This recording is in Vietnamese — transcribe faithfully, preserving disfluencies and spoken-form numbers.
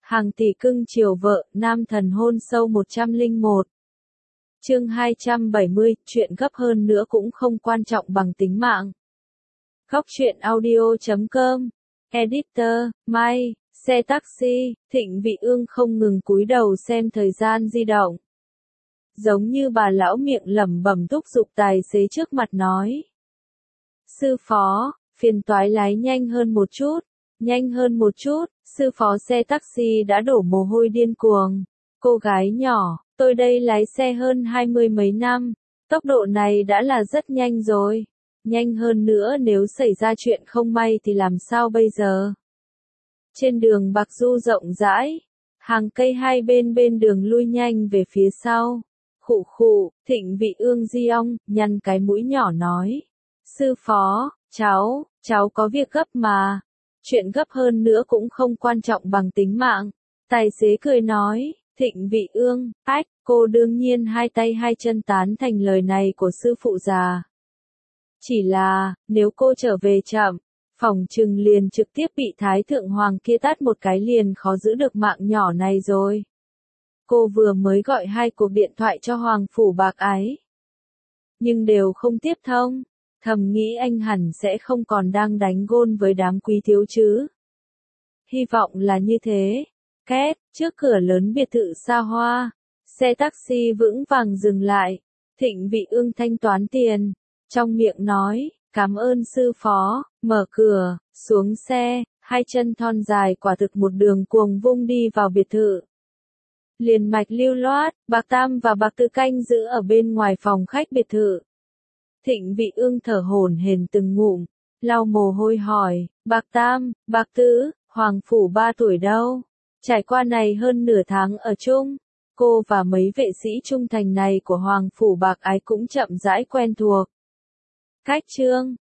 Hàng tỷ cưng chiều vợ, nam thần hôn sâu một trăm lẻ một. Chương hai trăm bảy mươi, chuyện gấp hơn nữa cũng không quan trọng bằng tính mạng. Góc truyện audio chấm com. Editor, Mai, xe taxi, Thịnh Vị Ương không ngừng cúi đầu xem thời gian di động. Giống như bà lão miệng lẩm bẩm thúc giục tài xế trước mặt nói. Sư phó, phiền toái lái nhanh hơn một chút, nhanh hơn một chút, sư phó xe taxi đã đổ mồ hôi điên cuồng. Cô gái nhỏ, tôi đây lái xe hơn hai mươi mấy năm, tốc độ này đã là rất nhanh rồi. Nhanh hơn nữa nếu xảy ra chuyện không may thì làm sao bây giờ? Trên đường Bạc Du rộng rãi, hàng cây hai bên bên đường lui nhanh về phía sau. Khụ khụ, Thịnh Vị Ương di ong, nhăn cái mũi nhỏ nói. Sư phó, cháu, cháu có việc gấp mà. Chuyện gấp hơn nữa cũng không quan trọng bằng tính mạng. Tài xế cười nói, Thịnh Vị Ương, ách, cô đương nhiên hai tay hai chân tán thành lời này của sư phụ già. Chỉ là, nếu cô trở về chậm, phỏng chừng liền trực tiếp bị Thái Thượng Hoàng kia tát một cái liền khó giữ được mạng nhỏ này rồi. Cô vừa mới gọi hai cuộc điện thoại cho Hoàng Phủ Bạc Ái. Nhưng đều không tiếp thông, thầm nghĩ anh hẳn sẽ không còn đang đánh gôn với đám quý thiếu chứ. Hy vọng là như thế. Két, trước cửa lớn biệt thự xa hoa, xe taxi vững vàng dừng lại. Thịnh Vị Ương thanh toán tiền, trong miệng nói, cảm ơn sư phó, mở cửa, xuống xe, hai chân thon dài quả thực một đường cuồng vung đi vào biệt thự. Liền mạch lưu loát, Bạc Tam và Bạc Tư canh giữ ở bên ngoài phòng khách biệt thự. Thịnh Vị Ương thở hổn hển từng ngụm, lau mồ hôi hỏi, Bạc Tam, Bạc Tứ, Hoàng Phủ ba tuổi đâu? Trải qua này hơn nửa tháng ở chung, cô và mấy vệ sĩ trung thành này của Hoàng Phủ Bạc Ái cũng chậm rãi quen thuộc. Cách chương,